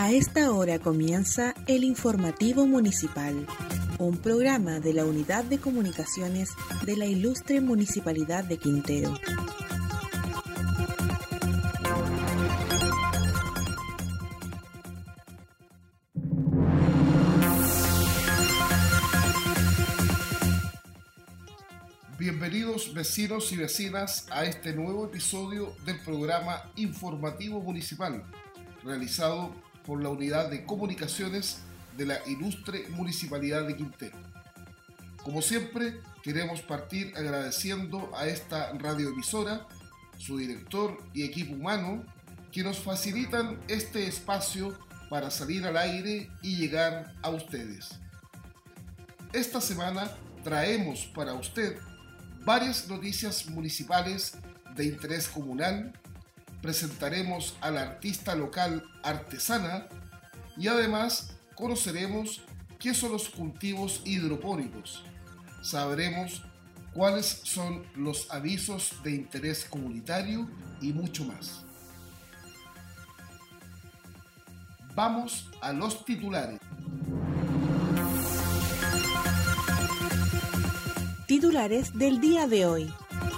A esta hora comienza el Informativo Municipal, un programa de la Unidad de Comunicaciones de la Ilustre Municipalidad de Quintero. Bienvenidos vecinos y vecinas a este nuevo episodio del programa Informativo Municipal, realizado por la Unidad de Comunicaciones de la Ilustre Municipalidad de Quintero. Como siempre, queremos partir agradeciendo a esta radioemisora, su director y equipo humano, que nos facilitan este espacio para salir al aire y llegar a ustedes. Esta semana traemos para usted varias noticias municipales de interés comunal, presentaremos a la artista local artesana y además conoceremos qué son los cultivos hidropónicos. Sabremos cuáles son los avisos de interés comunitario y mucho más. Vamos a los titulares. Titulares del día de hoy.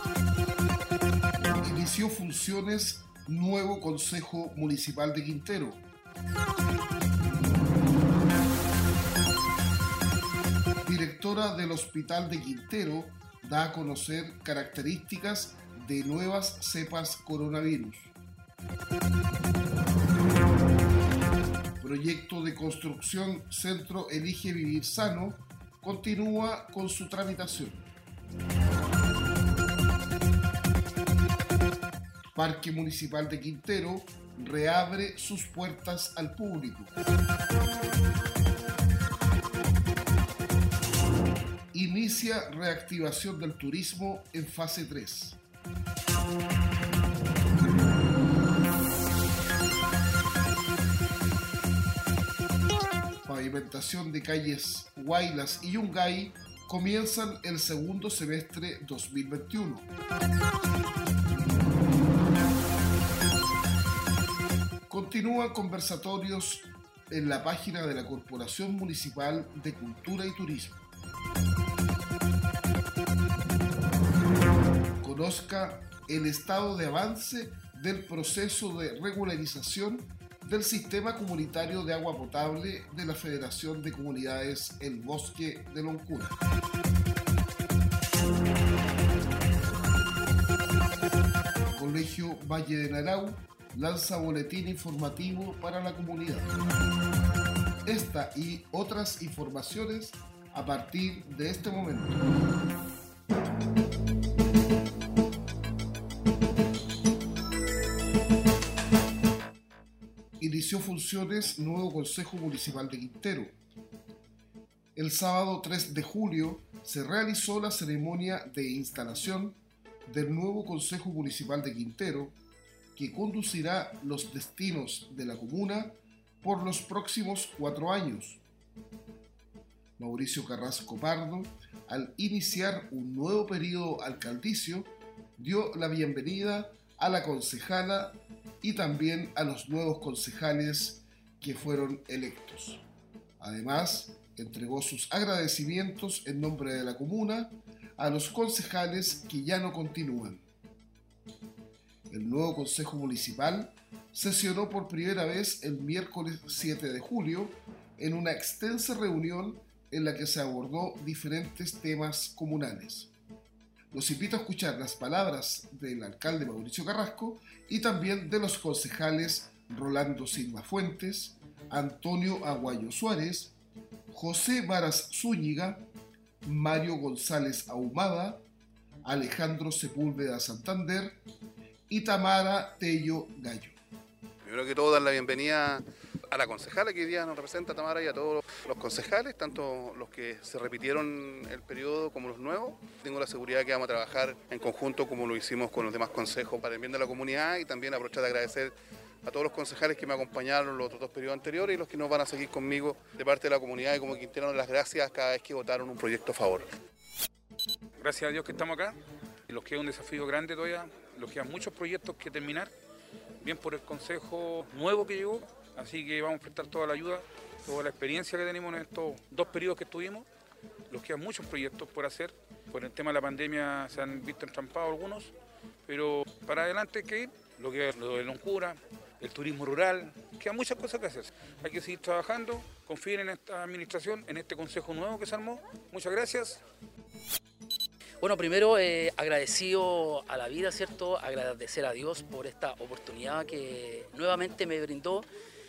Inició funciones nuevo Consejo Municipal de Quintero. Directora del Hospital de Quintero da a conocer características de nuevas cepas coronavirus. Proyecto de construcción Centro Elige Vivir Sano continúa con su tramitación. Parque Municipal de Quintero reabre sus puertas al público. Inicia reactivación del turismo en fase 3. Pavimentación de calles Huaylas y Yungay comienzan el segundo semestre 2021. Continúan conversatorios en la página de la Corporación Municipal de Cultura y Turismo. Conozca el estado de avance del proceso de regularización del sistema comunitario de agua potable de la Federación de Comunidades El Bosque de Loncura. Colegio Valle de Narau lanza boletín informativo para la comunidad. Esta y otras informaciones a partir de este momento. Inició funciones nuevo Consejo Municipal de Quintero. El sábado 3 de julio se realizó la ceremonia de instalación del nuevo Consejo Municipal de Quintero, que conducirá los destinos de la comuna por los próximos 4 años. Mauricio Carrasco Pardo, al iniciar un nuevo periodo alcaldicio, dio la bienvenida a la concejala y también a los nuevos concejales que fueron electos. Además, entregó sus agradecimientos en nombre de la comuna a los concejales que ya no continúan. El nuevo Consejo Municipal sesionó por primera vez el miércoles 7 de julio en una extensa reunión en la que se abordó diferentes temas comunales. Los invito a escuchar las palabras del alcalde Mauricio Carrasco y también de los concejales Rolando Silva Fuentes, Antonio Aguayo Suárez, José Varas Zúñiga, Mario González Ahumada, Alejandro Sepúlveda Santander y Tamara Tello Gallo. Primero que todo, dar la bienvenida a la concejala que hoy día nos representa, Tamara, y a todos los concejales, tanto los que se repitieron el periodo como los nuevos. Tengo la seguridad que vamos a trabajar en conjunto como lo hicimos con los demás consejos para el bien de la comunidad, y también aprovechar de agradecer a todos los concejales que me acompañaron los otros dos periodos anteriores y los que nos van a seguir conmigo de parte de la comunidad, y como Quintero, las gracias cada vez que votaron un proyecto a favor. Gracias a Dios que estamos acá. Los queda un desafío grande todavía, los quedan muchos proyectos que terminar, bien por el consejo nuevo que llegó, Así que vamos a prestar toda la ayuda, toda la experiencia que tenemos en estos 2 periodos que estuvimos. Nos quedan muchos proyectos por hacer. Por el tema de la pandemia se han visto entrampados algunos, pero para adelante hay que ir. Lo de Loncura, el turismo rural, quedan muchas cosas que hacer. Hay que seguir trabajando, confíen en esta administración, en este consejo nuevo que se armó. Muchas gracias. Bueno, primero agradecido a la vida, ¿cierto? Agradecer a Dios por esta oportunidad que nuevamente me brindó.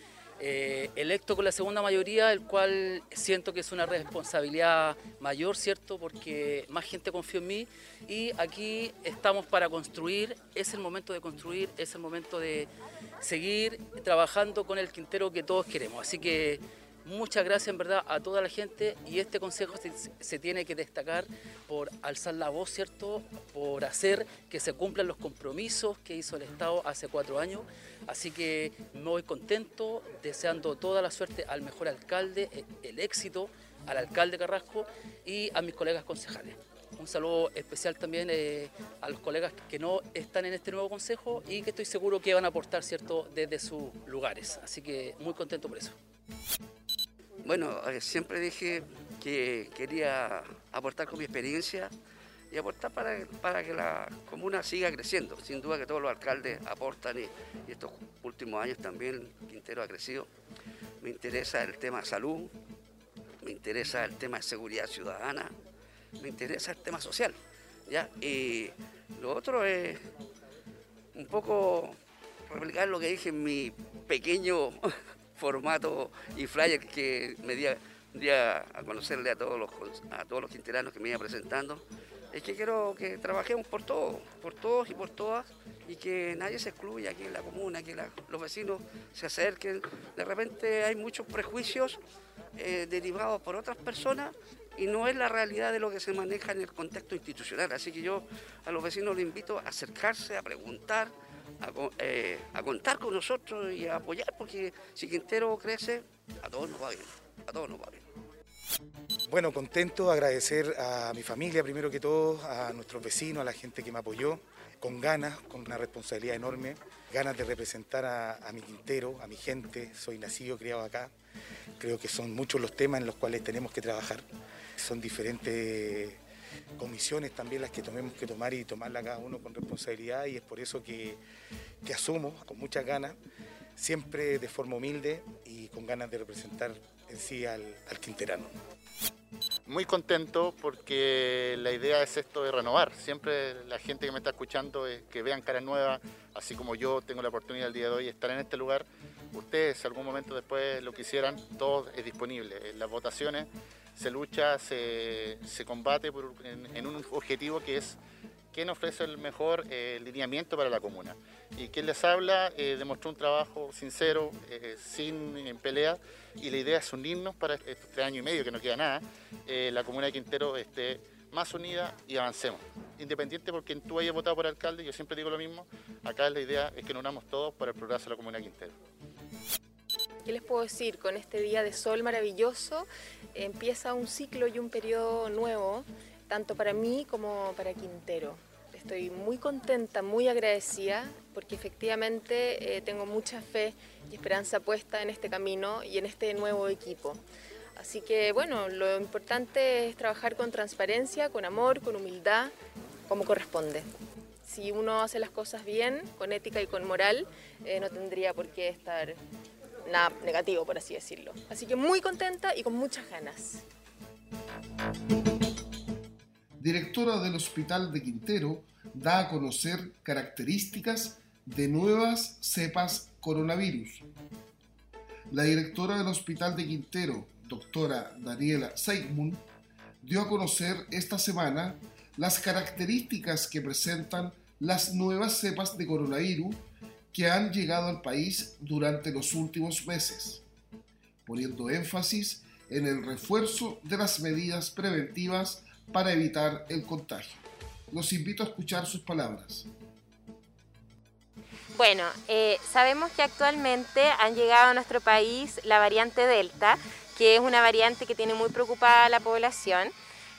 Electo con la segunda mayoría, el cual siento que es una responsabilidad mayor, ¿cierto? Porque más gente confió en mí y aquí estamos para construir, es el momento de construir, es el momento de seguir trabajando con el Quintero que todos queremos. Así que muchas gracias en verdad a toda la gente y este consejo se tiene que destacar por alzar la voz, ¿cierto? Por hacer que se cumplan los compromisos que hizo el Estado hace 4 años. Así que me voy contento, deseando toda la suerte al mejor alcalde, el éxito al alcalde Carrasco y a mis colegas concejales. Un saludo especial también a los colegas que no están en este nuevo consejo y que estoy seguro que van a aportar, ¿cierto?, desde sus lugares. Así que muy contento por eso. Bueno, siempre dije que quería aportar con mi experiencia y aportar para que la comuna siga creciendo. Sin duda que todos los alcaldes aportan y estos últimos años también Quintero ha crecido. Me interesa el tema de salud, me interesa el tema de seguridad ciudadana, me interesa el tema social, ¿ya? Y lo otro es un poco replicar lo que dije en mi pequeño formato y flyer que me di a conocerle a todos los quinteranos que me iba presentando. Es que quiero que trabajemos por todos y por todas y que nadie se excluya aquí en la comuna, que los vecinos se acerquen. De repente hay muchos prejuicios derivados por otras personas y no es la realidad de lo que se maneja en el contexto institucional. Así que yo a los vecinos les invito a acercarse, a preguntar, a contar con nosotros y a apoyar, porque si Quintero crece, a todos nos va bien, a todos nos va bien. Bueno, contento, agradecer a mi familia primero que todo, a nuestros vecinos, a la gente que me apoyó, con ganas, con una responsabilidad enorme, ganas de representar a mi Quintero, a mi gente. Soy nacido, criado acá, creo que son muchos los temas en los cuales tenemos que trabajar, son diferentes comisiones también las que tenemos que tomar y tomarla cada uno con responsabilidad, y es por eso que asumo con muchas ganas, siempre de forma humilde y con ganas de representar en sí al quinterano. Muy contento porque la idea es esto de renovar. Siempre la gente que me está escuchando es que vean caras nuevas, así como yo tengo la oportunidad el día de hoy de estar en este lugar. Ustedes, si algún momento después lo quisieran, todo es disponible. En las votaciones se lucha, se combate en un objetivo que es quién ofrece el mejor lineamiento para la comuna. Y quien les habla demostró un trabajo sincero, sin pelea, y la idea es unirnos para estos 3 años y medio, que no queda nada, la comuna de Quintero esté más unida y avancemos. Independiente por quien tú hayas votado por alcalde, yo siempre digo lo mismo, acá la idea es que nos unamos todos para el progreso de la comuna de Quintero. ¿Qué les puedo decir? Con este día de sol maravilloso empieza un ciclo y un periodo nuevo, tanto para mí como para Quintero. Estoy muy contenta, muy agradecida, porque efectivamente tengo mucha fe y esperanza puesta en este camino y en este nuevo equipo. Así que bueno, lo importante es trabajar con transparencia, con amor, con humildad, como corresponde. Si uno hace las cosas bien, con ética y con moral, no tendría por qué estar nada negativo, por así decirlo. Así que muy contenta y con muchas ganas. Directora del Hospital de Quintero da a conocer características de nuevas cepas coronavirus. La directora del Hospital de Quintero, doctora Daniela Seigmund, dio a conocer esta semana las características que presentan las nuevas cepas de coronavirus que han llegado al país durante los últimos meses, poniendo énfasis en el refuerzo de las medidas preventivas para evitar el contagio. Los invito a escuchar sus palabras. Bueno, sabemos que actualmente han llegado a nuestro país la variante Delta, que es una variante que tiene muy preocupada a la población.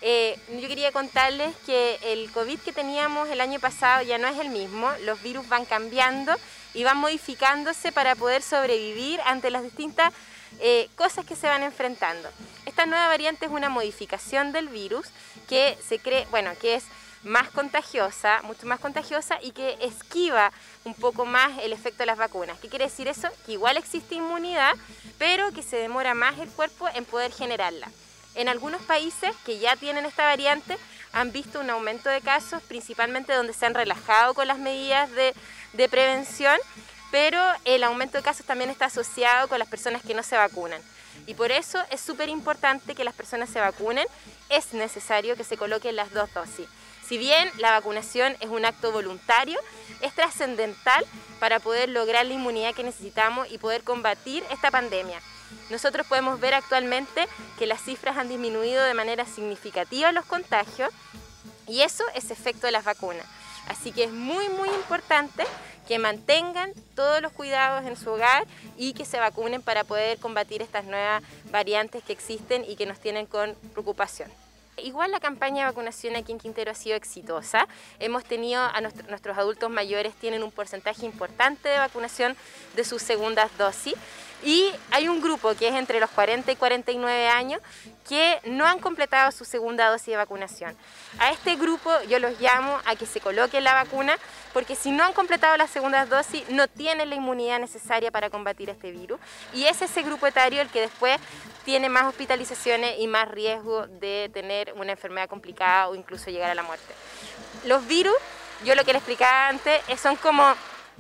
Yo quería contarles que el COVID que teníamos el año pasado ya no es el mismo, los virus van cambiando y van modificándose para poder sobrevivir ante las distintas cosas que se van enfrentando. Esta nueva variante es una modificación del virus que se cree, que es más contagiosa, mucho más contagiosa y que esquiva un poco más el efecto de las vacunas. ¿Qué quiere decir eso? Que igual existe inmunidad, pero que se demora más el cuerpo en poder generarla. En algunos países que ya tienen esta variante han visto un aumento de casos, principalmente donde se han relajado con las medidas de prevención, pero el aumento de casos también está asociado con las personas que no se vacunan. Y por eso es súper importante que las personas se vacunen, es necesario que se coloquen las 2 dosis. Si bien la vacunación es un acto voluntario, es trascendental para poder lograr la inmunidad que necesitamos y poder combatir esta pandemia. Nosotros podemos ver actualmente que las cifras han disminuido de manera significativa los contagios y eso es efecto de las vacunas. Así que es muy importante que mantengan todos los cuidados en su hogar y que se vacunen para poder combatir estas nuevas variantes que existen y que nos tienen con preocupación. Igual la campaña de vacunación aquí en Quintero ha sido exitosa. Hemos tenido nuestros adultos mayores tienen un porcentaje importante de vacunación de sus segundas dosis y hay un grupo que es entre los 40 y 49 años que no han completado su segunda dosis de vacunación. A este grupo yo los llamo a que se coloquen la vacuna porque si no han completado las segundas dosis no tienen la inmunidad necesaria para combatir este virus y es ese grupo etario el que después tiene más hospitalizaciones y más riesgo de tener una enfermedad complicada o incluso llegar a la muerte. Los virus, yo lo que les explicaba antes, son como,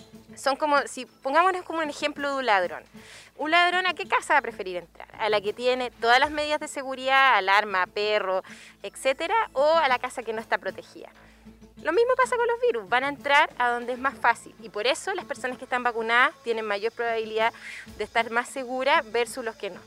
si pongámonos como un ejemplo de un ladrón. Un ladrón, ¿a qué casa va a preferir entrar? ¿A la que tiene todas las medidas de seguridad, alarma, perro, etcétera, o a la casa que no está protegida? Lo mismo pasa con los virus, van a entrar a donde es más fácil y por eso las personas que están vacunadas tienen mayor probabilidad de estar más seguras versus los que no.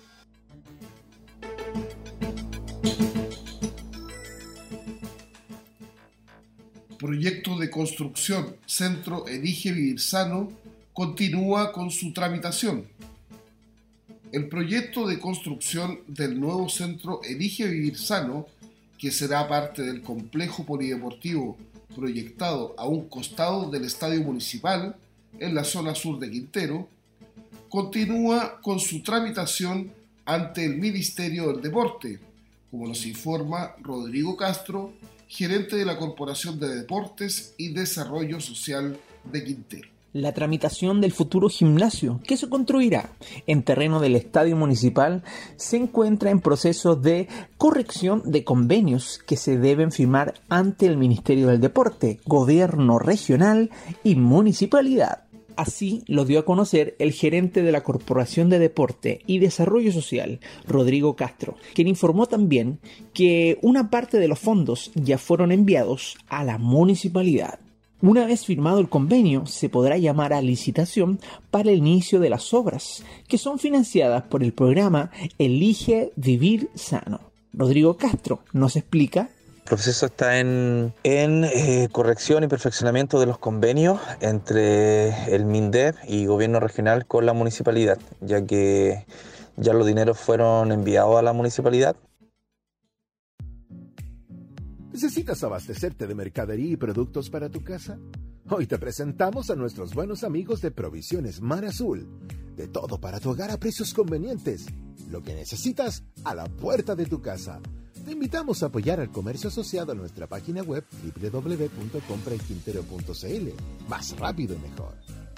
Proyecto de construcción Centro Elige Vivir Sano continúa con su tramitación. El proyecto de construcción del nuevo Centro Elige Vivir Sano, que será parte del complejo polideportivo proyectado a un costado del Estadio Municipal, en la zona sur de Quintero, continúa con su tramitación ante el Ministerio del Deporte, como nos informa Rodrigo Castro, gerente de la Corporación de Deportes y Desarrollo Social de Quintero. La tramitación del futuro gimnasio que se construirá en terreno del Estadio Municipal se encuentra en proceso de corrección de convenios que se deben firmar ante el Ministerio del Deporte, Gobierno Regional y Municipalidad. Así lo dio a conocer el gerente de la Corporación de Deporte y Desarrollo Social, Rodrigo Castro, quien informó también que una parte de los fondos ya fueron enviados a la municipalidad. Una vez firmado el convenio, se podrá llamar a licitación para el inicio de las obras, que son financiadas por el programa Elige Vivir Sano. Rodrigo Castro nos explica. El proceso está en corrección y perfeccionamiento de los convenios entre el MINDEP y Gobierno Regional con la municipalidad, ya que ya los dineros fueron enviados a la municipalidad. ¿Necesitas abastecerte de mercadería y productos para tu casa? Hoy te presentamos a nuestros buenos amigos de Provisiones Mar Azul. De todo para tu hogar a precios convenientes. Lo que necesitas a la puerta de tu casa. Te invitamos a apoyar al comercio asociado a nuestra página web www.compraenquintero.cl. Más rápido y mejor.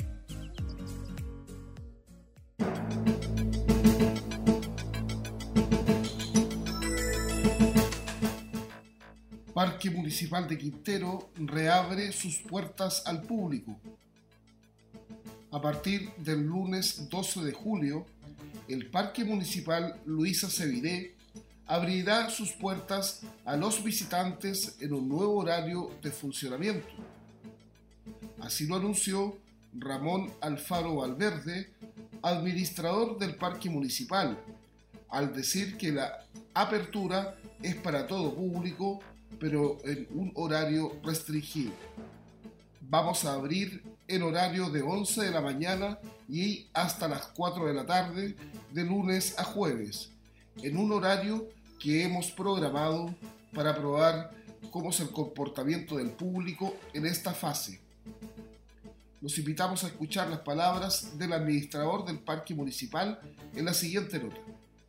Parque Municipal de Quintero reabre sus puertas al público. A partir del lunes 12 de julio, el Parque Municipal Luisa Seviré abrirá sus puertas a los visitantes en un nuevo horario de funcionamiento. Así lo anunció Ramón Alfaro Valverde, administrador del Parque Municipal, al decir que la apertura es para todo público, pero en un horario restringido. Vamos a abrir en horario de 11 de la mañana y hasta las 4 de la tarde, de lunes a jueves, en un horario que hemos programado para probar cómo es el comportamiento del público en esta fase. Los invitamos a escuchar las palabras del administrador del Parque Municipal en la siguiente nota.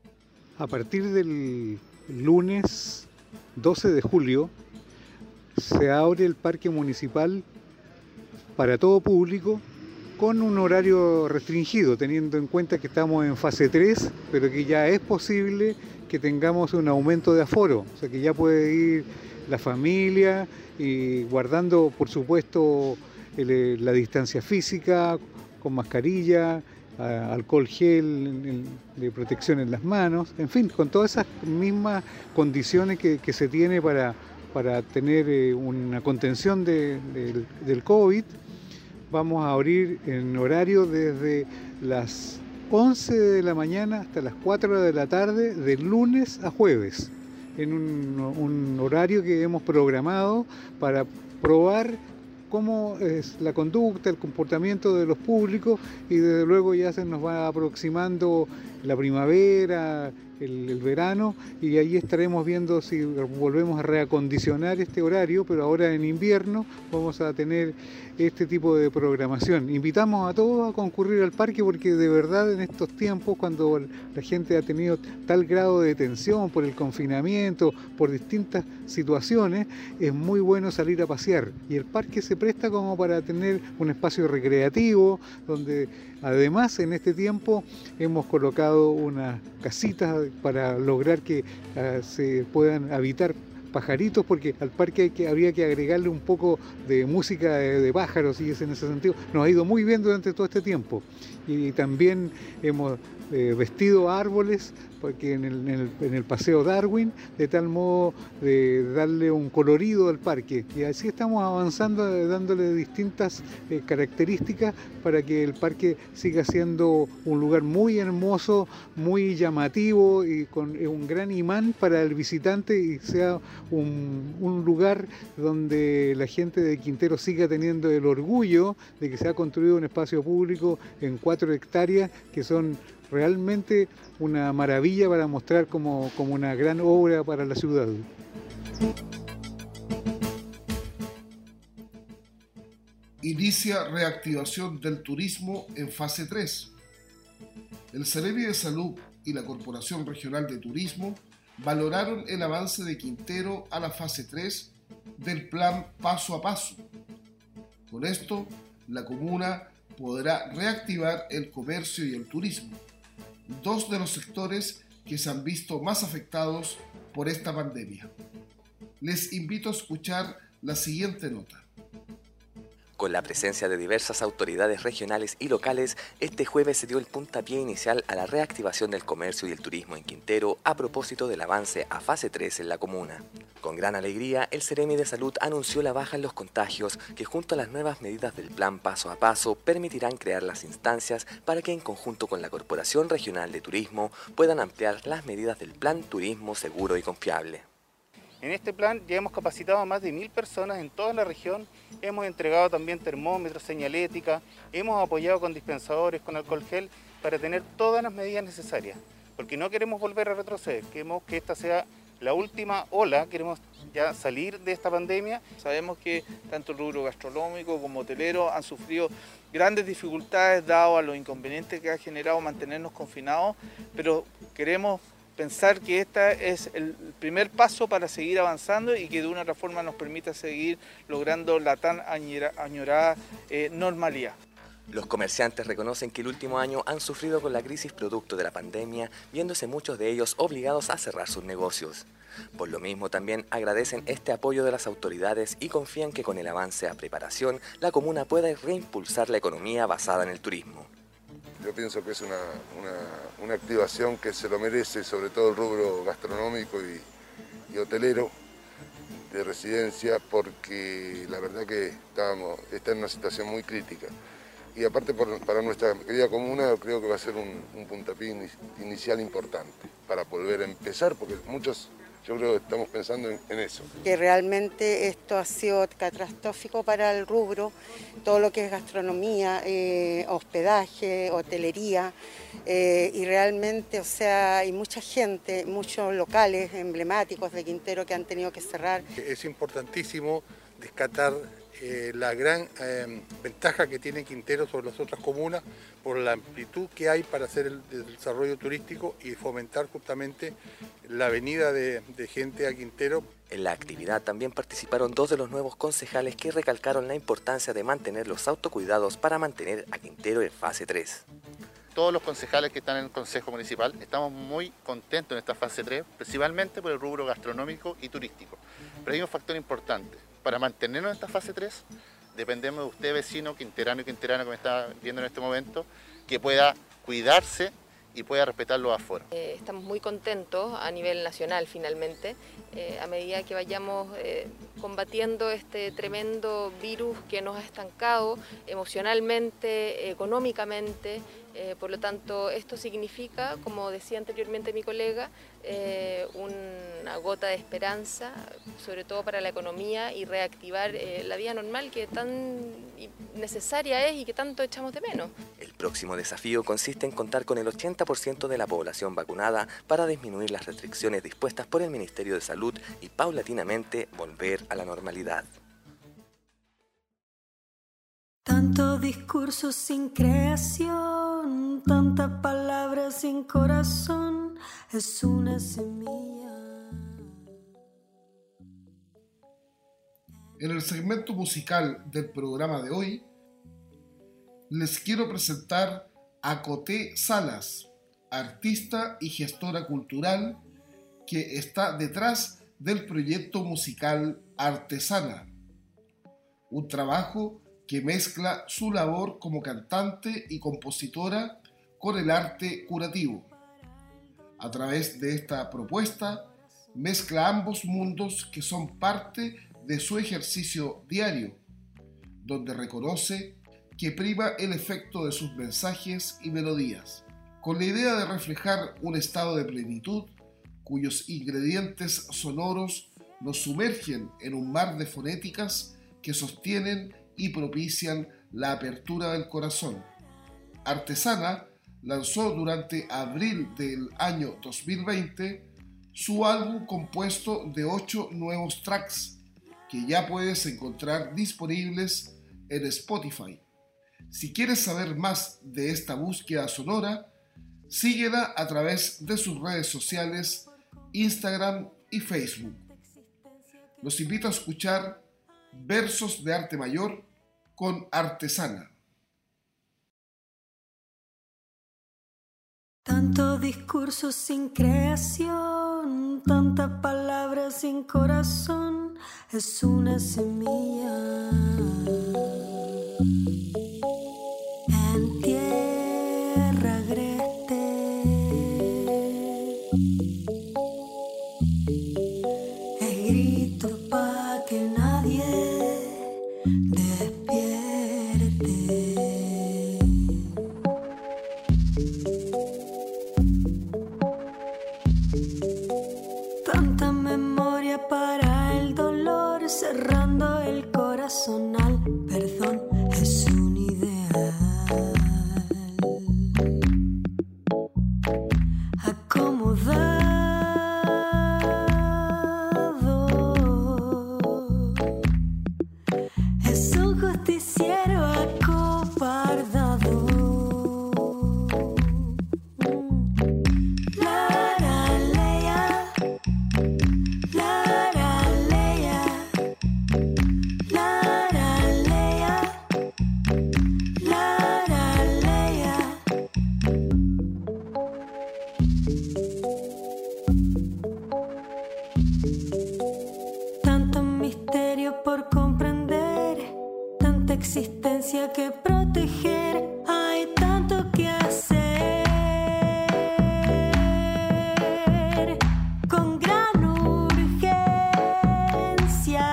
A partir del lunes 12 de julio se abre el Parque Municipal para todo público con un horario restringido, teniendo en cuenta que estamos en fase 3, pero que ya es posible que tengamos un aumento de aforo, o sea que ya puede ir la familia y guardando, por supuesto, la distancia física, con mascarilla, alcohol gel de protección en las manos, en fin, con todas esas mismas condiciones que se tiene para tener una contención del COVID. Vamos a abrir en horario desde las 11 de la mañana hasta las 4 de la tarde, de lunes a jueves, en un horario que hemos programado para probar cómo es la conducta, el comportamiento de los públicos, y desde luego ya se nos va aproximando la primavera, el verano, y ahí estaremos viendo si volvemos a reacondicionar este horario, pero ahora en invierno vamos a tener este tipo de programación. Invitamos a todos a concurrir al parque porque de verdad en estos tiempos, cuando la gente ha tenido tal grado de tensión por el confinamiento, por distintas situaciones, es muy bueno salir a pasear, y el parque se presta como para tener un espacio recreativo donde además en este tiempo hemos colocado unas casitas para lograr que se puedan habitar pajaritos, porque al parque habría que agregarle un poco de música de pájaros, y en ese sentido nos ha ido muy bien durante todo este tiempo. Y también hemos vestido árboles porque en el paseo Darwin, de tal modo de darle un colorido al parque, y así estamos avanzando, dándole distintas características para que el parque siga siendo un lugar muy hermoso, muy llamativo y con un gran imán para el visitante, y sea un lugar donde la gente de Quintero siga teniendo el orgullo de que se ha construido un espacio público en 4 hectáreas que son realmente una maravilla para mostrar como una gran obra para la ciudad. Inicia reactivación del turismo en fase 3. El Ceremi de Salud y la Corporación Regional de Turismo valoraron el avance de Quintero a la fase 3 del plan Paso a Paso. Con esto, la comuna podrá reactivar el comercio y el turismo, 2 de los sectores que se han visto más afectados por esta pandemia. Les invito a escuchar la siguiente nota. Con la presencia de diversas autoridades regionales y locales, este jueves se dio el puntapié inicial a la reactivación del comercio y el turismo en Quintero a propósito del avance a fase 3 en la comuna. Con gran alegría, el Ceremi de Salud anunció la baja en los contagios que, junto a las nuevas medidas del plan Paso a Paso, permitirán crear las instancias para que, en conjunto con la Corporación Regional de Turismo, puedan ampliar las medidas del plan Turismo Seguro y Confiable. En este plan ya hemos capacitado a más de 1000 personas en toda la región, hemos entregado también termómetros, señalética, hemos apoyado con dispensadores, con alcohol gel, para tener todas las medidas necesarias, porque no queremos volver a retroceder, queremos que esta sea la última ola, queremos ya salir de esta pandemia. Sabemos que tanto el rubro gastronómico como hotelero han sufrido grandes dificultades dado a los inconvenientes que ha generado mantenernos confinados, pero queremos pensar que este es el primer paso para seguir avanzando y que de una u otra forma nos permita seguir logrando la tan añorada normalidad. Los comerciantes reconocen que el último año han sufrido con la crisis producto de la pandemia, viéndose muchos de ellos obligados a cerrar sus negocios. Por lo mismo también agradecen este apoyo de las autoridades y confían que con el avance a preparación la comuna pueda reimpulsar la economía basada en el turismo. Yo pienso que es una activación que se lo merece, sobre todo el rubro gastronómico y hotelero de residencia, porque la verdad que está en una situación muy crítica. Y aparte para nuestra querida comuna creo que va a ser un puntapié inicial importante para volver a empezar, porque muchos Yo creo que estamos pensando en eso. Que realmente esto ha sido catastrófico para el rubro, todo lo que es gastronomía, hospedaje, hotelería, y realmente, o sea, hay mucha gente, muchos locales emblemáticos de Quintero que han tenido que cerrar. Es importantísimo rescatar la gran ventaja que tiene Quintero sobre las otras comunas por la amplitud que hay para hacer el desarrollo turístico y fomentar justamente la venida de gente a Quintero. En la actividad también participaron 2 de los nuevos concejales que recalcaron la importancia de mantener los autocuidados para mantener a Quintero en fase 3. Todos los concejales que están en el Consejo Municipal estamos muy contentos en esta fase 3, principalmente por el rubro gastronómico y turístico. Pero hay un factor importante. Para mantenernos en esta fase 3, dependemos de usted, vecino, quinterano y quinterana que me está viendo en este momento, que pueda cuidarse y pueda respetar los aforos. Estamos muy contentos a nivel nacional finalmente, a medida que vayamos combatiendo este tremendo virus que nos ha estancado emocionalmente, económicamente. Por lo tanto, esto significa, como decía anteriormente mi colega, una gota de esperanza, sobre todo para la economía, y reactivar la vida normal que tan necesaria es y que tanto echamos de menos. El próximo desafío consiste en contar con el 80% de la población vacunada para disminuir las restricciones dispuestas por el Ministerio de Salud y paulatinamente volver a la normalidad. Tanto discurso sin creación, tantas palabras sin corazón, es una semilla. En el segmento musical del programa de hoy, les quiero presentar a Coté Salas, artista y gestora cultural que está detrás del proyecto musical Artesana, un trabajo que mezcla su labor como cantante y compositora con el arte curativo. A través de esta propuesta, mezcla ambos mundos que son parte de su ejercicio diario, donde reconoce que prima el efecto de sus mensajes y melodías, con la idea de reflejar un estado de plenitud cuyos ingredientes sonoros nos sumergen en un mar de fonéticas que sostienen y propician la apertura del corazón. Artesana lanzó durante abril del año 2020 su álbum compuesto de 8 nuevos tracks que ya puedes encontrar disponibles en Spotify. Si quieres saber más de esta búsqueda sonora, síguela a través de sus redes sociales, Instagram y Facebook. Los invito a escuchar Versos de Arte Mayor con Artesana. Tanto discurso sin creación, tantas palabras sin corazón, es una semilla. En tierra agreste, el grito pa' que nadie despierte. Tanta memoria para el dolor, cerrando el corazón al perdón, es un ideal. Acomodado, es un justiciero acobardado. Laraleya, laraleya, laraleya, laraleya. Tanto misterio por comprender, tanta existencia que proteger, hay tanto que hacer con gran urgencia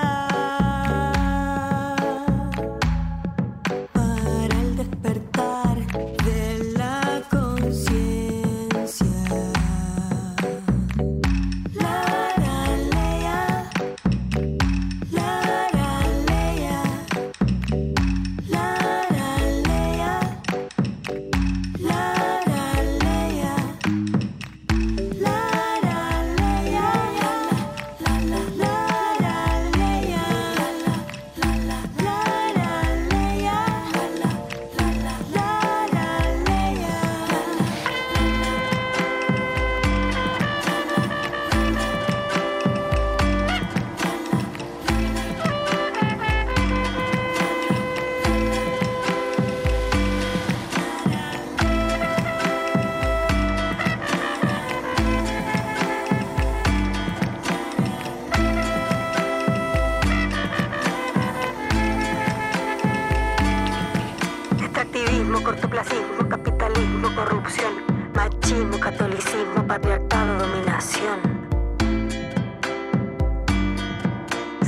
para el despertar de la conciencia. Lara,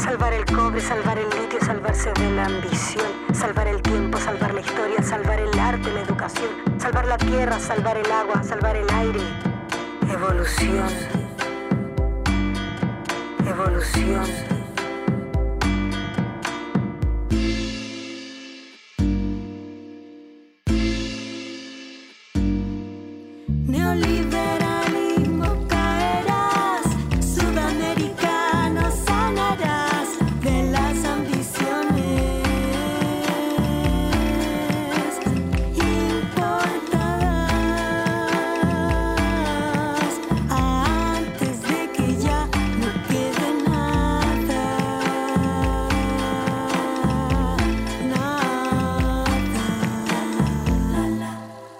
Salvar el cobre, salvar el litio, salvarse de la ambición. Salvar el tiempo, salvar la historia, salvar el arte, la educación. Salvar la tierra, salvar el agua, salvar el aire. Evolución. Evolución. Neoliberalismo caerás, sudamericano sanarás de las ambiciones importadas antes de que ya no quede nada, nada.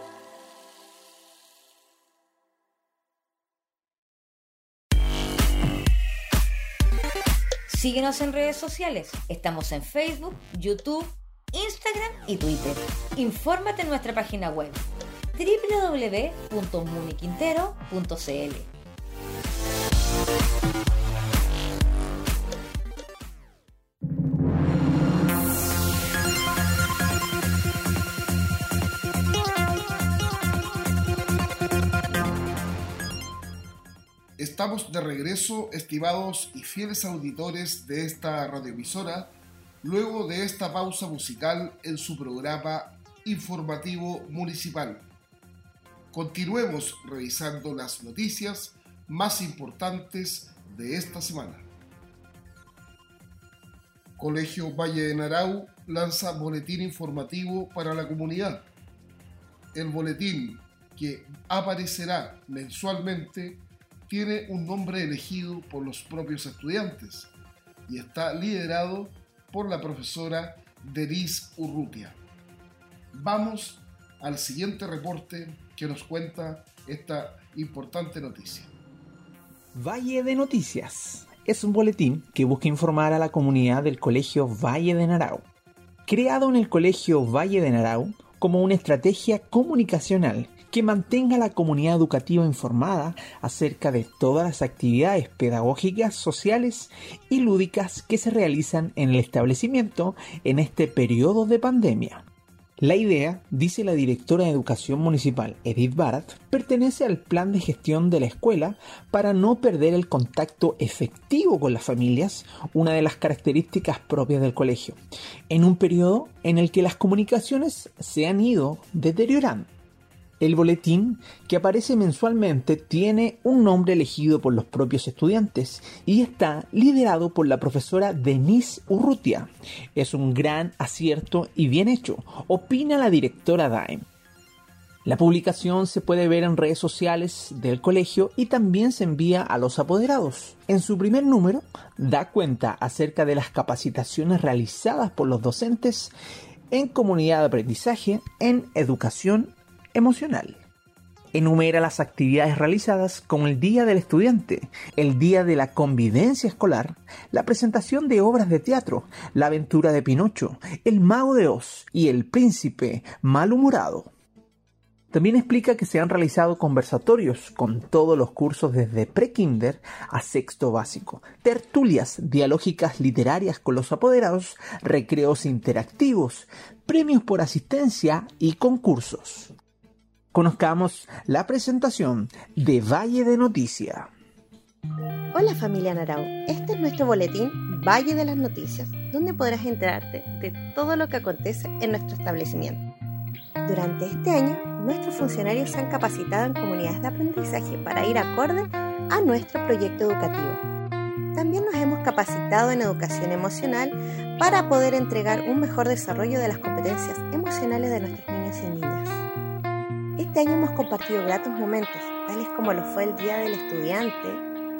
Síguenos en redes sociales. Estamos en Facebook, YouTube, Instagram y Twitter. Infórmate en nuestra página web www.muniquintero.cl. Estamos de regreso, estimados y fieles auditores de esta radioemisora, luego de esta pausa musical en su programa informativo municipal. Continuemos revisando las noticias más importantes de esta semana. Colegio Valle de Narau lanza boletín informativo para la comunidad. El boletín, que aparecerá mensualmente, tiene un nombre elegido por los propios estudiantes y está liderado por la profesora Denise Urrutia. Vamos al siguiente reporte que nos cuenta esta importante noticia. Valle de Noticias es un boletín que busca informar a la comunidad del Colegio Valle de Narau. Creado en el Colegio Valle de Narau como una estrategia comunicacional que mantenga a la comunidad educativa informada acerca de todas las actividades pedagógicas, sociales y lúdicas que se realizan en el establecimiento en este periodo de pandemia. La idea, dice la directora de Educación Municipal, Edith Barat, pertenece al plan de gestión de la escuela para no perder el contacto efectivo con las familias, una de las características propias del colegio, en un periodo en el que las comunicaciones se han ido deteriorando. El boletín, que aparece mensualmente, tiene un nombre elegido por los propios estudiantes y está liderado por la profesora Denise Urrutia. Es un gran acierto y bien hecho, opina la directora Daim. La publicación se puede ver en redes sociales del colegio y también se envía a los apoderados. En su primer número, da cuenta acerca de las capacitaciones realizadas por los docentes en comunidad de aprendizaje en educación emocional. Enumera las actividades realizadas como el Día del Estudiante, el Día de la Convivencia Escolar, la presentación de obras de teatro, la aventura de Pinocho, el Mago de Oz y el Príncipe Malhumorado. También explica que se han realizado conversatorios con todos los cursos desde pre-kinder a sexto básico, tertulias dialógicas literarias con los apoderados, recreos interactivos, premios por asistencia y concursos. Conozcamos la presentación de Valle de Noticia. Hola familia Narau, este es nuestro boletín Valle de las Noticias, donde podrás enterarte de todo lo que acontece en nuestro establecimiento. Durante este año, nuestros funcionarios se han capacitado en comunidades de aprendizaje para ir acorde a nuestro proyecto educativo. También nos hemos capacitado en educación emocional para poder entregar un mejor desarrollo de las competencias emocionales de nuestros niños y niñas. Este año hemos compartido gratos momentos, tales como lo fue el Día del Estudiante,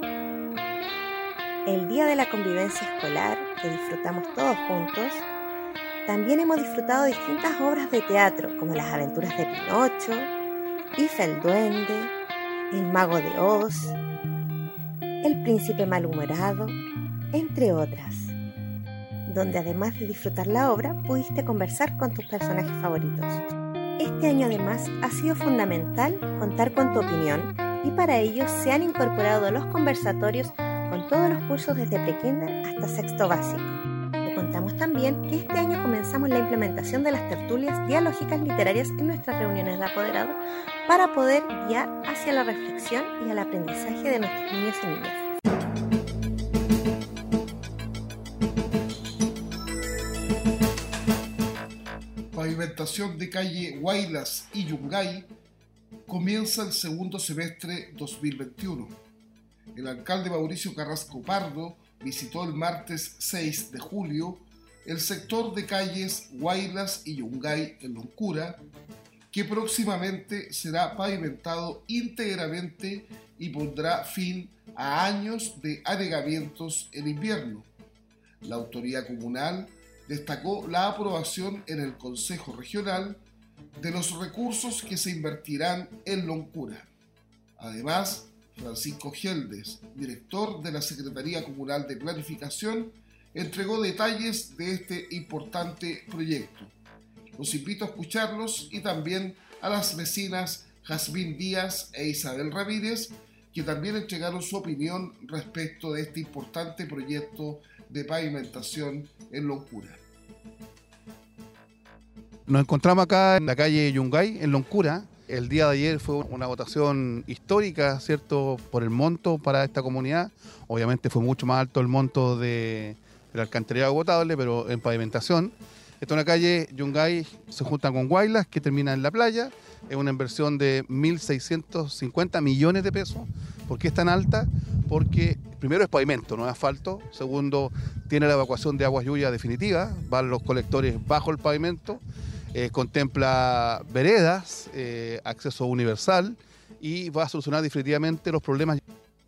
el Día de la Convivencia Escolar, que disfrutamos todos juntos. También hemos disfrutado distintas obras de teatro, como las aventuras de Pinocho, Ifa el Duende, el Mago de Oz, el Príncipe Malhumorado, entre otras, donde además de disfrutar la obra, pudiste conversar con tus personajes favoritos. Este año además ha sido fundamental contar con tu opinión y para ello se han incorporado los conversatorios con todos los cursos desde prekinder hasta sexto básico. Te contamos también que este año comenzamos la implementación de las tertulias dialógicas literarias en nuestras reuniones de apoderados para poder guiar hacia la reflexión y al aprendizaje de nuestros niños y niñas. Pavimentación de calle Huaylas y Yungay comienza el segundo semestre 2021. El alcalde Mauricio Carrasco Pardo visitó el martes 6 de julio el sector de calles Huaylas y Yungay en Loncura, que próximamente será pavimentado íntegramente y pondrá fin a años de anegamientos en invierno. La autoridad comunal destacó la aprobación en el Consejo Regional de los recursos que se invertirán en Loncura. Además, Francisco Geldes, director de la Secretaría Comunal de Planificación, entregó detalles de este importante proyecto. Los invito a escucharlos y también a las vecinas Jazmín Díaz e Isabel Ramírez, que también entregaron su opinión respecto de este importante proyecto de pavimentación en Loncura. Nos encontramos acá en la calle Yungay, en Loncura. El día de ayer fue una votación histórica, ¿cierto?, por el monto para esta comunidad. Obviamente fue mucho más alto el monto del alcantarillado potable, pero en pavimentación. Esta es una calle Yungay, se junta con Huaylas, que termina en la playa. Es una inversión de 1.650 millones de pesos. ¿Por qué es tan alta? Porque primero es pavimento, no es asfalto. Segundo, tiene la evacuación de aguas lluvias definitiva. Van los colectores bajo el pavimento. Contempla veredas, acceso universal y va a solucionar definitivamente los problemas.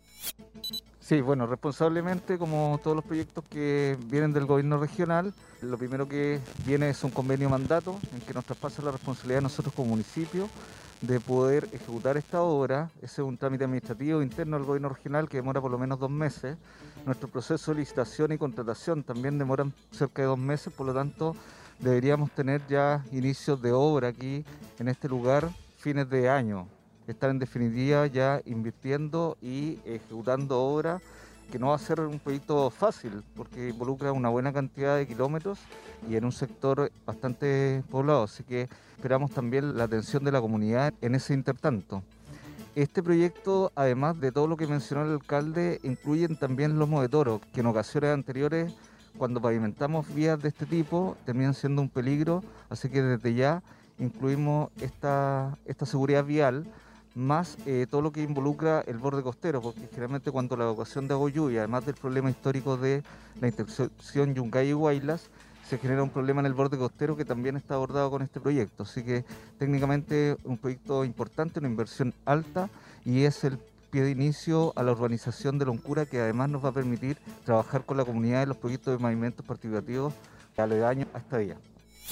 Sí, bueno, responsablemente, como todos los proyectos que vienen del gobierno regional, lo primero que viene es un convenio mandato en que nos traspasa la responsabilidad de nosotros como municipio de poder ejecutar esta obra. Ese es un trámite administrativo interno del gobierno regional que demora por lo menos 2 meses. Nuestro proceso de licitación y contratación también demoran cerca de 2 meses, por lo tanto deberíamos tener ya inicios de obra aquí en este lugar fines de año. Estar en definitiva ya invirtiendo y ejecutando obra, que no va a ser un proyecto fácil porque involucra una buena cantidad de kilómetros y en un sector bastante poblado, así que esperamos también la atención de la comunidad en ese intertanto. Este proyecto, además de todo lo que mencionó el alcalde, incluyen también lomos de toro, que en ocasiones anteriores, cuando pavimentamos vías de este tipo, terminan siendo un peligro, así que desde ya incluimos esta seguridad vial, más todo lo que involucra el borde costero, porque generalmente cuando la evacuación de agua y lluvia, además del problema histórico de la intersección Yungay y Huaylas, se genera un problema en el borde costero que también está abordado con este proyecto. Así que técnicamente un proyecto importante, una inversión alta, y es el pie de inicio a la urbanización de Loncura, que además nos va a permitir trabajar con la comunidad en los proyectos de pavimentos participativos aledaños a esta vía.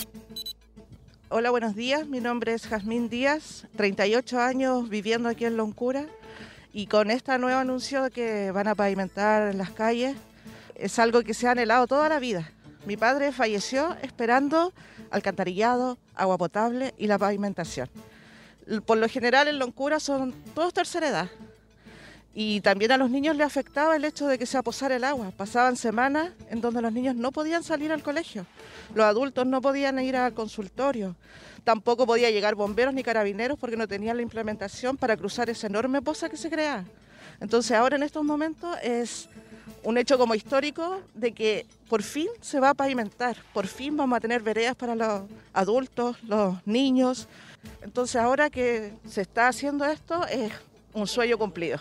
Hola, buenos días. Mi nombre es Jazmín Díaz, 38 años viviendo aquí en Loncura, y con este nuevo anuncio de que van a pavimentar las calles, es algo que se ha anhelado toda la vida. Mi padre falleció esperando alcantarillado, agua potable y la pavimentación. Por lo general en Loncura son todos tercera edad, y también a los niños les afectaba el hecho de que se aposara el agua. Pasaban semanas en donde los niños no podían salir al colegio, los adultos no podían ir al consultorio, tampoco podía llegar bomberos ni carabineros porque no tenían la implementación para cruzar esa enorme poza que se creaba. Entonces ahora en estos momentos es un hecho como histórico de que por fin se va a pavimentar, por fin vamos a tener veredas para los adultos, los niños. Entonces ahora que se está haciendo esto es un sueño cumplido.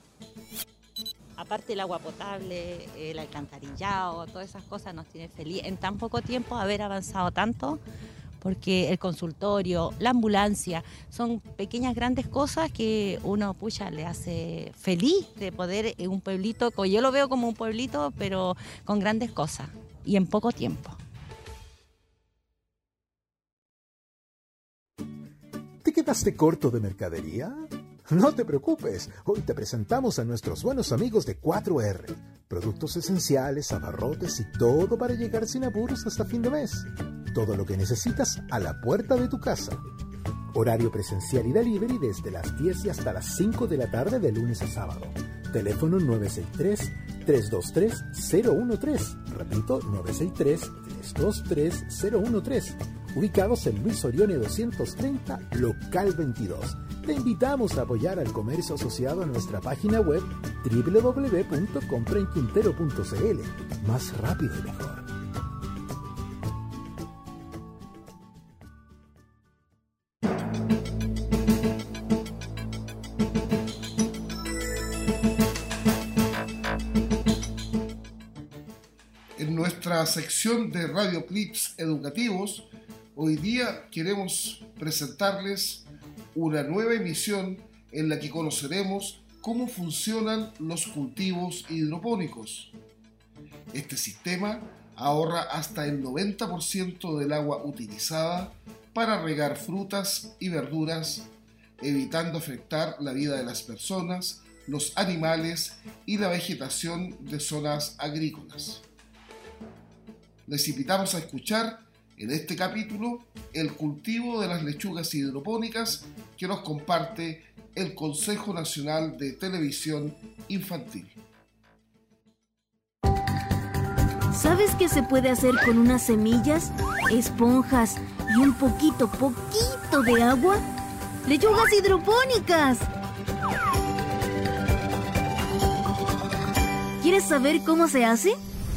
Aparte el agua potable, el alcantarillado, todas esas cosas nos tienen feliz en tan poco tiempo haber avanzado tanto, porque el consultorio, la ambulancia, son pequeñas grandes cosas que uno le hace feliz de poder en un pueblito, yo lo veo como un pueblito, pero con grandes cosas y en poco tiempo. ¿Te quedaste corto de mercadería? No te preocupes, hoy te presentamos a nuestros buenos amigos de 4R. Productos esenciales, abarrotes y todo para llegar sin apuros hasta fin de mes. Todo lo que necesitas a la puerta de tu casa. Horario presencial y delivery desde las 10 y hasta las 5 de la tarde de lunes a sábado. Teléfono 963-323-013. Repito, 963-323-013. Ubicados en Luis Orione 230, local 22. Te invitamos a apoyar al comercio asociado en nuestra página web www.compraenquintero.cl. Más rápido y mejor. En nuestra sección de Radio Clips Educativos, hoy día queremos presentarles una nueva emisión en la que conoceremos cómo funcionan los cultivos hidropónicos. Este sistema ahorra hasta el 90% del agua utilizada para regar frutas y verduras, evitando afectar la vida de las personas, los animales y la vegetación de zonas agrícolas. Les invitamos a escuchar en este capítulo el cultivo de las lechugas hidropónicas que nos comparte el Consejo Nacional de Televisión Infantil. ¿Sabes qué se puede hacer con unas semillas, esponjas y un poquito de agua? ¡Lechugas hidropónicas! ¿Quieres saber cómo se hace?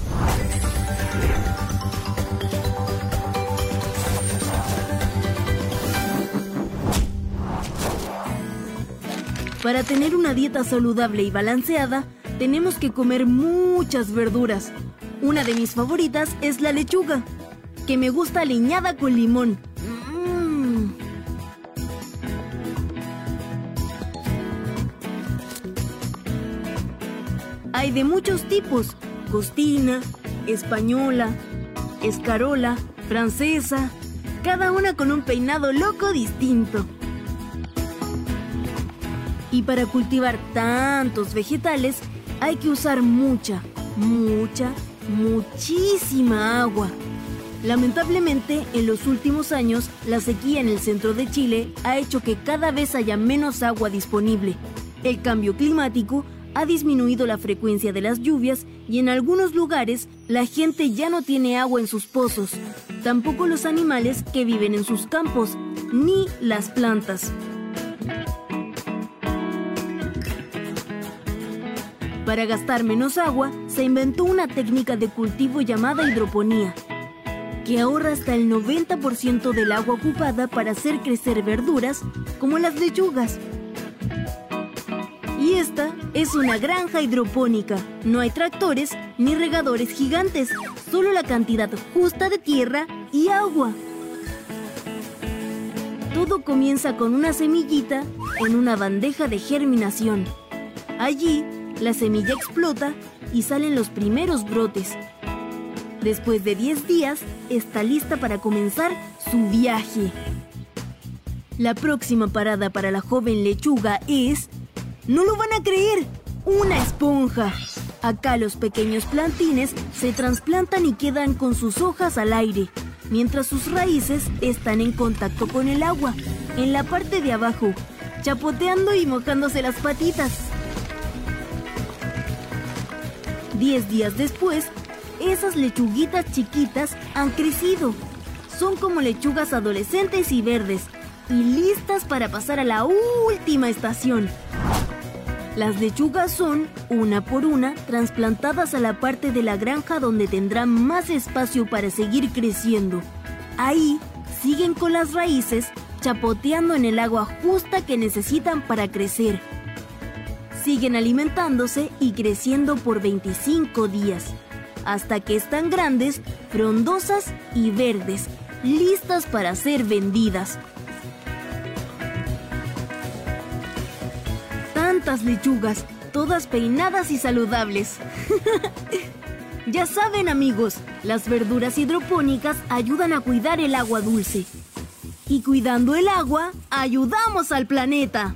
Para tener una dieta saludable y balanceada, tenemos que comer muchas verduras. Una de mis favoritas es la lechuga, que me gusta aliñada con limón. Hay de muchos tipos: costina, española, escarola, francesa, cada una con un peinado loco distinto. Y para cultivar tantos vegetales hay que usar muchísima agua. Lamentablemente, en los últimos años, la sequía en el centro de Chile ha hecho que cada vez haya menos agua disponible. El cambio climático ha disminuido la frecuencia de las lluvias y en algunos lugares la gente ya no tiene agua en sus pozos, tampoco los animales que viven en sus campos, ni las plantas. Para gastar menos agua, se inventó una técnica de cultivo llamada hidroponía, que ahorra hasta el 90% del agua ocupada para hacer crecer verduras como las lechugas. Y esta es una granja hidropónica. No hay tractores ni regadores gigantes, solo la cantidad justa de tierra y agua. Todo comienza con una semillita en una bandeja de germinación. Allí, la semilla explota y salen los primeros brotes. Después de 10 días, está lista para comenzar su viaje. La próxima parada para la joven lechuga es... ¡No lo van a creer! ¡Una esponja! Acá los pequeños plantines se trasplantan y quedan con sus hojas al aire, mientras sus raíces están en contacto con el agua, en la parte de abajo, chapoteando y mojándose las patitas. 10 días después, esas lechuguitas chiquitas han crecido. Son como lechugas adolescentes y verdes, y listas para pasar a la última estación. Las lechugas son, una por una, trasplantadas a la parte de la granja donde tendrán más espacio para seguir creciendo. Ahí, siguen con las raíces, chapoteando en el agua justa que necesitan para crecer. Siguen alimentándose y creciendo por 25 días, hasta que están grandes, frondosas y verdes, listas para ser vendidas. Tantas lechugas, todas peinadas y saludables. Ya saben, amigos, las verduras hidropónicas ayudan a cuidar el agua dulce. Y cuidando el agua, ayudamos al planeta.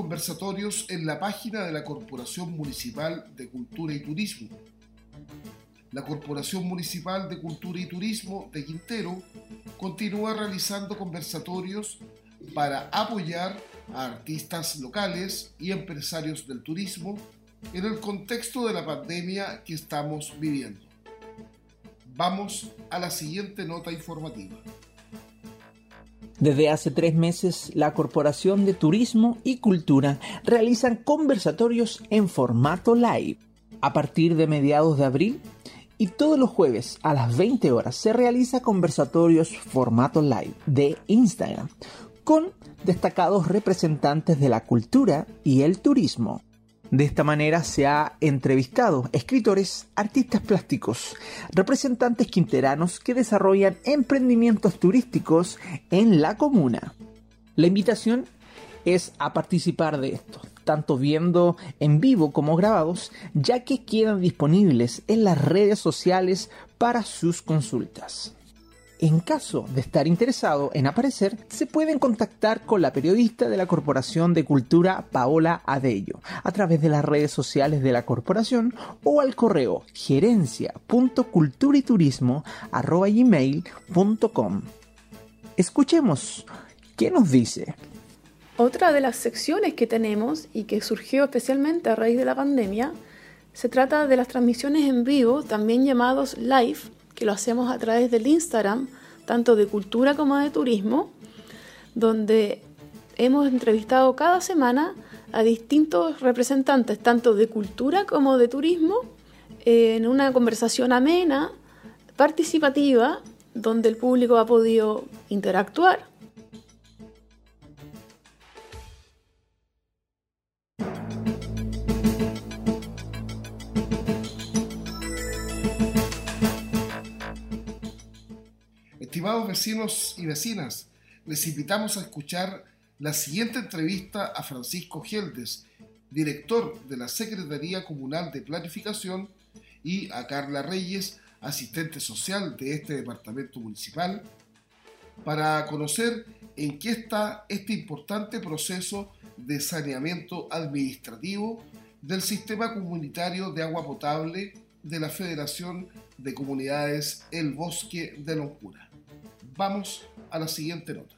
conversatorios en la página de la Corporación Municipal de Cultura y Turismo. La Corporación Municipal de Cultura y Turismo de Quintero continúa realizando conversatorios para apoyar a artistas locales y empresarios del turismo en el contexto de la pandemia que estamos viviendo. Vamos a la siguiente nota informativa. Desde hace 3 meses, la Corporación de Turismo y Cultura realizan conversatorios en formato live. A partir de mediados de abril y todos los jueves a las 20 horas se realiza conversatorios formato live de Instagram con destacados representantes de la cultura y el turismo. De esta manera se ha entrevistado escritores, artistas plásticos, representantes quinteranos que desarrollan emprendimientos turísticos en la comuna. La invitación es a participar de esto, tanto viendo en vivo como grabados, ya que quedan disponibles en las redes sociales para sus consultas. En caso de estar interesado en aparecer, se pueden contactar con la periodista de la Corporación de Cultura, Paola Adello, a través de las redes sociales de la corporación o al correo gerencia.culturayturismo@gmail.com. Escuchemos qué nos dice. Otra de las secciones que tenemos y que surgió especialmente a raíz de la pandemia, se trata de las transmisiones en vivo, también llamados live, que lo hacemos a través del Instagram, tanto de cultura como de turismo, donde hemos entrevistado cada semana a distintos representantes, tanto de cultura como de turismo, en una conversación amena, participativa, donde el público ha podido interactuar. Estimados vecinos y vecinas, les invitamos a escuchar la siguiente entrevista a Francisco Geldes, director de la Secretaría Comunal de Planificación, y a Carla Reyes, asistente social de este departamento municipal, para conocer en qué está este importante proceso de saneamiento administrativo del sistema comunitario de agua potable de la Federación de Comunidades El Bosque de Loncura. Vamos a la siguiente nota.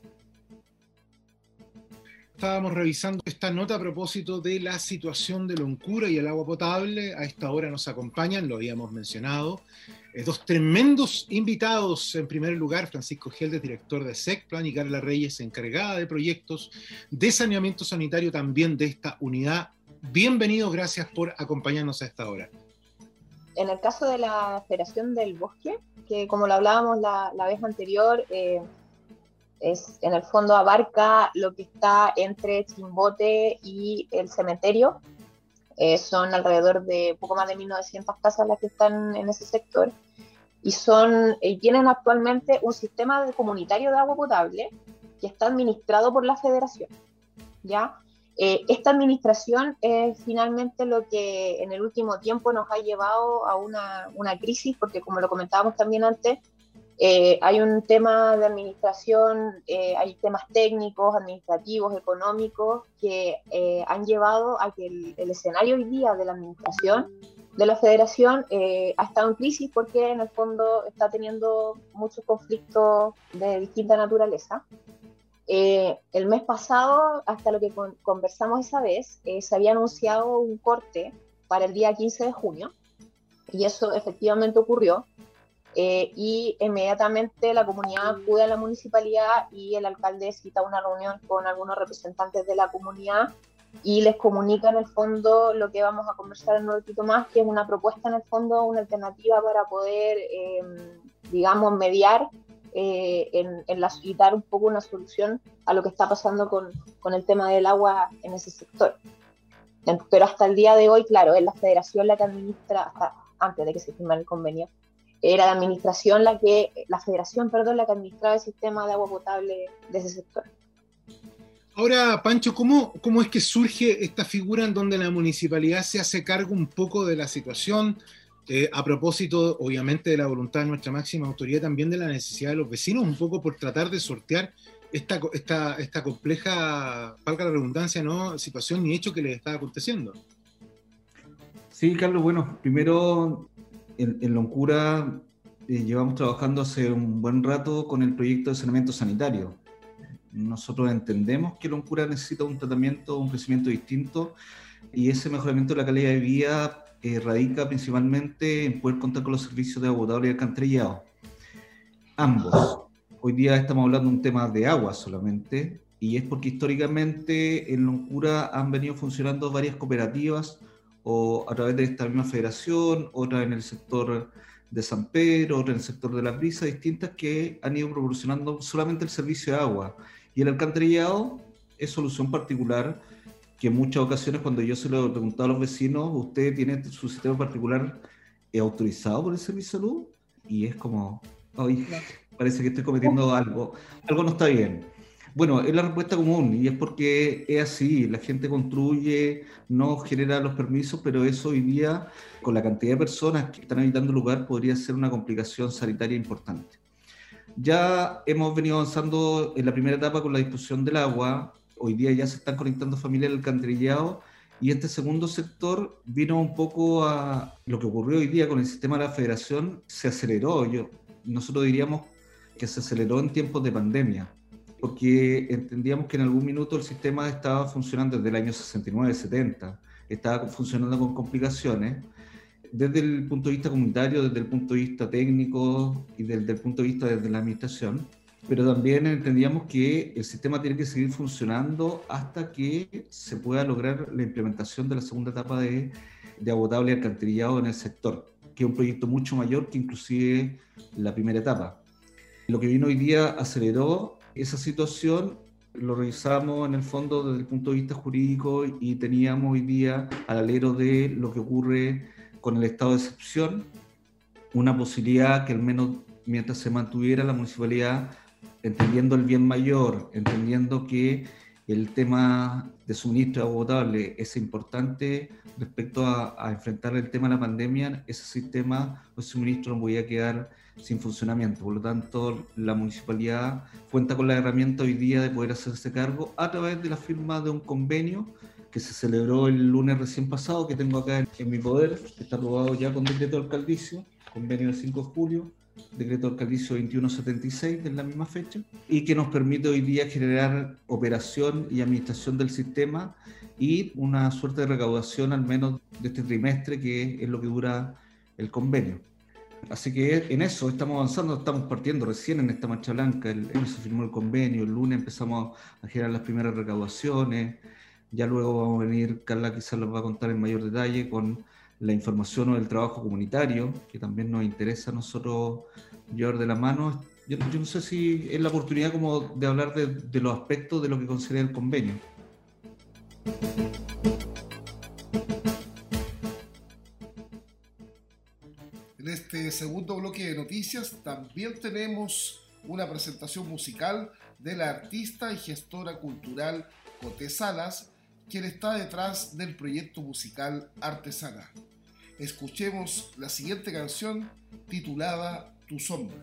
Estábamos revisando esta nota a propósito de la situación de Loncura y el agua potable. A esta hora nos acompañan, lo habíamos mencionado, dos tremendos invitados. En primer lugar, Francisco Geldes, director de SECPLAN, y Carla Reyes, encargada de proyectos de saneamiento sanitario también de esta unidad. Bienvenidos, gracias por acompañarnos a esta hora. En el caso de la Federación del Bosque, que como lo hablábamos la vez anterior, es en el fondo abarca lo que está entre Chimbote y el cementerio. Son alrededor de poco más de 1.900 casas las que están en ese sector, y tienen actualmente un sistema comunitario de agua potable que está administrado por la Federación, ¿ya? Esta administración es finalmente lo que en el último tiempo nos ha llevado a una crisis, porque como lo comentábamos también antes, hay un tema de administración, hay temas técnicos, administrativos, económicos que han llevado a que el escenario hoy día de la administración de la Federación ha estado en crisis, porque en el fondo está teniendo muchos conflictos de distinta naturaleza. El mes pasado, hasta lo que conversamos esa vez, se había anunciado un corte para el día 15 de junio, y eso efectivamente ocurrió, y inmediatamente la comunidad acude a la municipalidad y el alcalde cita una reunión con algunos representantes de la comunidad y les comunica en el fondo lo que vamos a conversar en un ratito más, que es una propuesta en el fondo, una alternativa para poder, digamos, mediar y dar un poco una solución a lo que está pasando con el tema del agua en ese sector. Pero hasta el día de hoy, claro, es la Federación la que administra, hasta antes de que se firmara el convenio, era la Federación la que administraba el sistema de agua potable de ese sector. Ahora, Pancho, ¿cómo es que surge esta figura en donde la municipalidad se hace cargo un poco de la situación? A propósito, obviamente, de la voluntad de nuestra máxima autoridad, también de la necesidad de los vecinos, un poco por tratar de sortear esta compleja, valga la redundancia, ¿no?, situación y hecho que les está aconteciendo. Sí, Carlos, bueno, primero en Loncura llevamos trabajando hace un buen rato con el proyecto de saneamiento sanitario. Nosotros entendemos que Loncura necesita un tratamiento, un crecimiento distinto, y ese mejoramiento de la calidad de vida radica principalmente en poder contar con los servicios de agua potable y alcantarillado. Ambos. Hoy día estamos hablando de un tema de agua solamente, y es porque históricamente en Loncura han venido funcionando varias cooperativas o a través de esta misma federación, otra en el sector de San Pedro, otra en el sector de La Brisa, distintas que han ido proporcionando solamente el servicio de agua. Y el alcantarillado es solución particular, que en muchas ocasiones cuando yo se lo he preguntado a los vecinos, ¿usted tiene su sistema particular autorizado por el Servicio de Salud? Y es como, ay, parece que estoy cometiendo algo no está bien. Bueno, es la respuesta común, y es porque es así, la gente construye, no genera los permisos, pero eso hoy día, con la cantidad de personas que están habitando el lugar, podría ser una complicación sanitaria importante. Ya hemos venido avanzando en la primera etapa con la disposición del agua. Hoy día ya se están conectando familias al alcantarillado, y este segundo sector vino un poco a lo que ocurrió hoy día con el sistema de la federación, se aceleró. Nosotros diríamos que se aceleró en tiempos de pandemia, porque entendíamos que en algún minuto el sistema estaba funcionando desde el año 69, 70, estaba funcionando con complicaciones, desde el punto de vista comunitario, desde el punto de vista técnico y desde el punto de vista de la administración, pero también entendíamos que el sistema tiene que seguir funcionando hasta que se pueda lograr la implementación de la segunda etapa de agua potable y alcantarillado en el sector, que es un proyecto mucho mayor que inclusive la primera etapa. Lo que vino hoy día aceleró esa situación, lo revisamos en el fondo desde el punto de vista jurídico, y teníamos hoy día, al alero de lo que ocurre con el estado de excepción, una posibilidad que al menos mientras se mantuviera la municipalidad, entendiendo el bien mayor, entendiendo que el tema de suministro de agua potable es importante respecto a enfrentar el tema de la pandemia, ese sistema o ese suministro no podía quedar sin funcionamiento. Por lo tanto, la municipalidad cuenta con la herramienta hoy día de poder hacerse cargo a través de la firma de un convenio que se celebró el lunes recién pasado, que tengo acá en mi poder, que está aprobado ya con decreto alcaldicio, convenio del 5 de julio, decreto alcaldicio 2176 de la misma fecha, y que nos permite hoy día generar operación y administración del sistema y una suerte de recaudación al menos de este trimestre, que es lo que dura el convenio. Así que en eso estamos avanzando, estamos partiendo recién en esta marcha blanca. El lunes se firmó el convenio, el lunes empezamos a generar las primeras recaudaciones, ya luego vamos a venir, Carla quizás los va a contar en mayor detalle con la información o el trabajo comunitario, que también nos interesa a nosotros llevar de la mano. Yo no sé si es la oportunidad como de hablar de los aspectos de lo que considera el convenio. En este segundo bloque de noticias también tenemos una presentación musical de la artista y gestora cultural Coté Salas, quien está detrás del proyecto musical Artesana. Escuchemos la siguiente canción titulada Tu Sombra.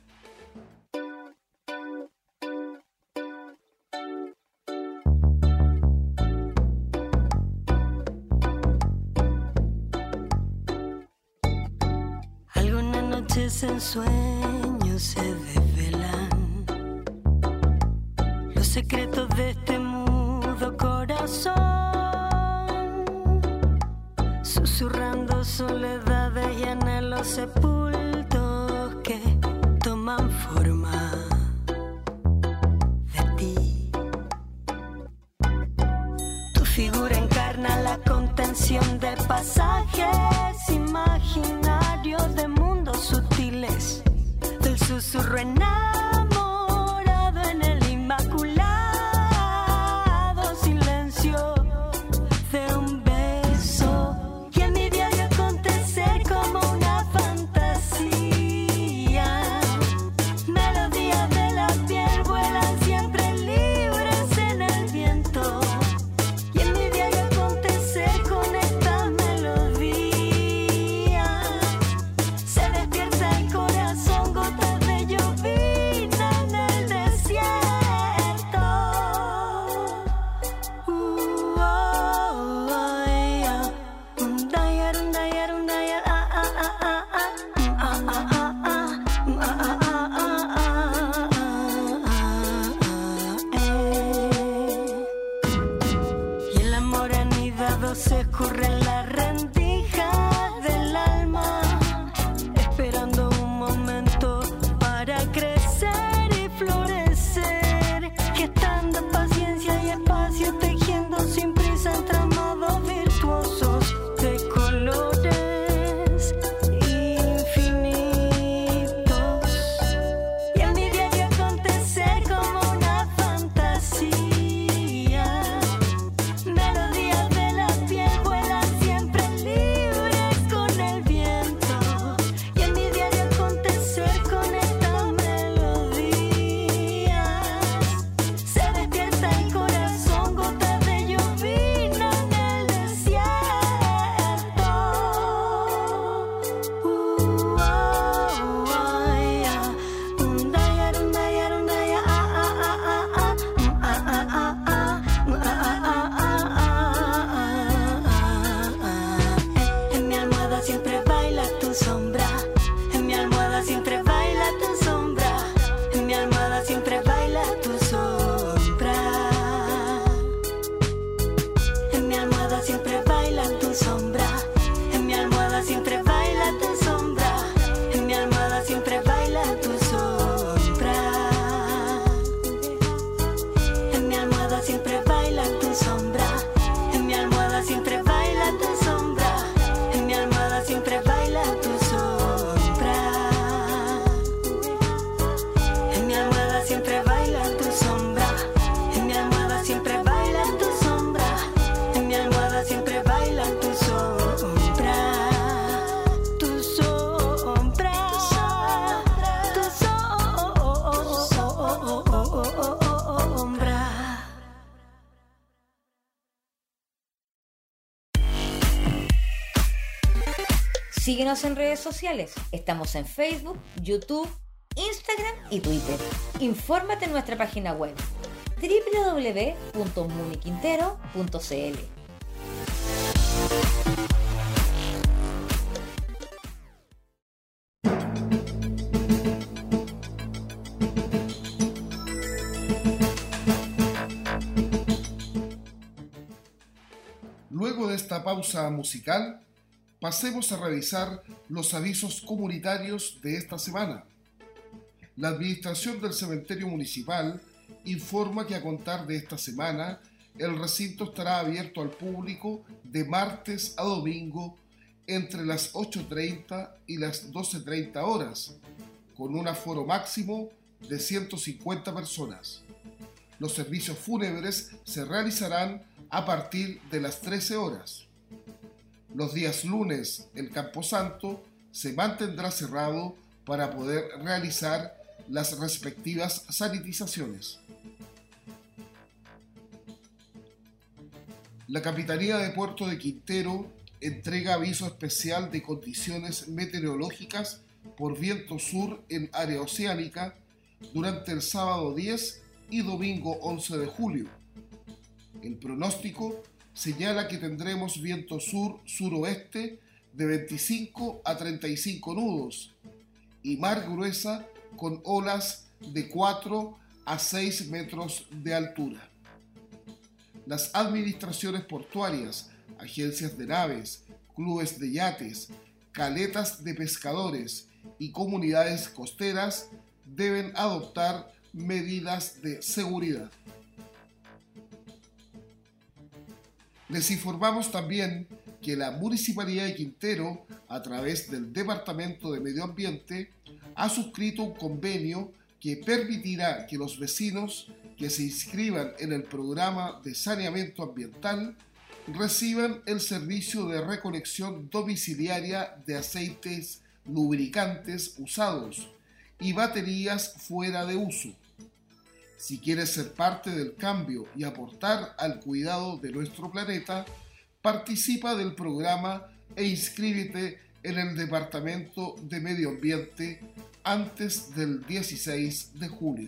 Algunas noches en sueños se desvelan los secretos de este mudo corazón, susurrando soledades y anhelos sepultos que toman forma de ti. Tu figura encarna la contención de pasajes imaginarios de mundos sutiles, del susurro enamorado en el inmaculado silencio de un beso. Y en mi diario acontecer como una fantasía, melodías de la piel vuelan siempre libres en el viento. Y en mi diario acontecer con esta melodía se despierta el corazón, gotas de lluvia Síguenos en redes sociales. Estamos en Facebook, YouTube, Instagram y Twitter. Infórmate en nuestra página web www.muniquintero.cl. Luego de esta pausa musical, pasemos a revisar los avisos comunitarios de esta semana. La Administración del Cementerio Municipal informa que a contar de esta semana, el recinto estará abierto al público de martes a domingo entre las 8:30 y las 12:30 horas, con un aforo máximo de 150 personas. Los servicios fúnebres se realizarán a partir de las 13 horas. Los días lunes, el Camposanto se mantendrá cerrado para poder realizar las respectivas sanitizaciones. La Capitanía de Puerto de Quintero entrega aviso especial de condiciones meteorológicas por viento sur en área oceánica durante el sábado 10 y domingo 11 de julio. El pronóstico señala que tendremos viento sur-suroeste de 25 a 35 nudos y mar gruesa con olas de 4 a 6 metros de altura. Las administraciones portuarias, agencias de naves, clubes de yates, caletas de pescadores y comunidades costeras deben adoptar medidas de seguridad. Les informamos también que la Municipalidad de Quintero, a través del Departamento de Medio Ambiente, ha suscrito un convenio que permitirá que los vecinos que se inscriban en el programa de saneamiento ambiental reciban el servicio de recolección domiciliaria de aceites lubricantes usados y baterías fuera de uso. Si quieres ser parte del cambio y aportar al cuidado de nuestro planeta, participa del programa e inscríbete en el Departamento de Medio Ambiente antes del 16 de julio.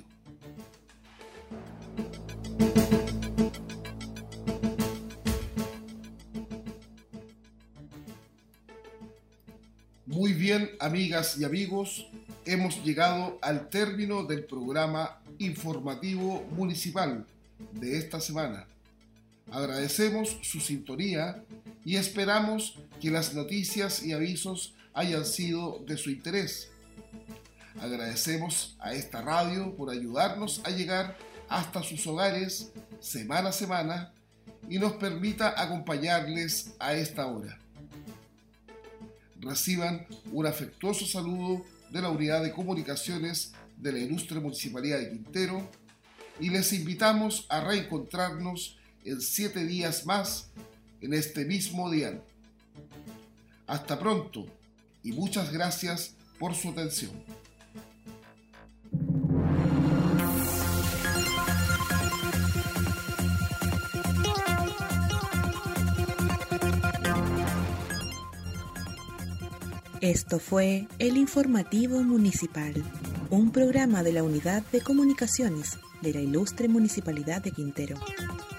Muy bien, amigas y amigos, hemos llegado al término del programa informativo municipal de esta semana. Agradecemos su sintonía y esperamos que las noticias y avisos hayan sido de su interés. Agradecemos a esta radio por ayudarnos a llegar hasta sus hogares semana a semana y nos permita acompañarles a esta hora. Reciban un afectuoso saludo de la Unidad de Comunicaciones de la Ilustre Municipalidad de Quintero y les invitamos a reencontrarnos en 7 días más en este mismo dial. Hasta pronto y muchas gracias por su atención. Esto fue El Informativo Municipal, un programa de la Unidad de Comunicaciones de la Ilustre Municipalidad de Quintero.